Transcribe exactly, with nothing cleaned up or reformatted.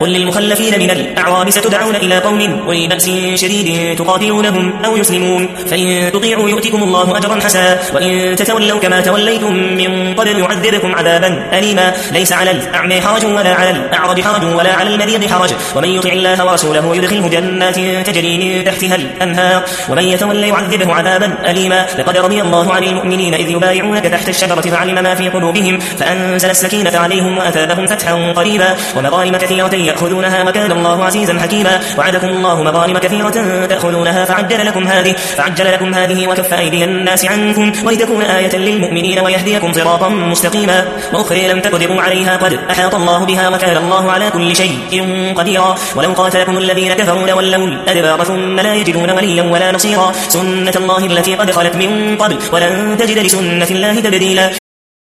قل للمخلفين من الأعراب ستدعون إلى قوم أولي بأس شديد تقاتلونهم أو يسلمون فإن تطيعوا يؤتكم الله أجرا حسنا وإن تتولوا كما توليتم من قبل يعذبكم عذابا أليما ليس على الأعمى حرج ولا على الأعرج حرج ولا على المريض حرج ومن يطع الله ورسوله يدخله جنات تجري من تحتها الأنهار ومن يتولى يعذبه عذابا أليما لقد رضي الله عن المؤمنين إذ يبايعونك تحت الشجرة فعلم ما في قلوبهم فأنزل السكينة عليهم وأثابهم فتحا قريبا ومغانم كثيرة يأخذونها وكان الله عزيزا حكيما وعدكم الله مغانم كثيرة تأخذونها فعجل لكم هذه فعجل لكم هذه وكف أيدي الناس عنكم ولتكون آية للمؤمنين ويهديكم صراطا مستقيما وأخرى لم تقدروا عليها قد أحاط الله بها وكان الله على كل شيء قديرا ولو قاتلكم الذين كفروا لولوا الأدبار ثم لا يجدون وليا ولا نصيرا سنة الله التي قد خلت من قبل ولن تجد لسنة الله تبديلا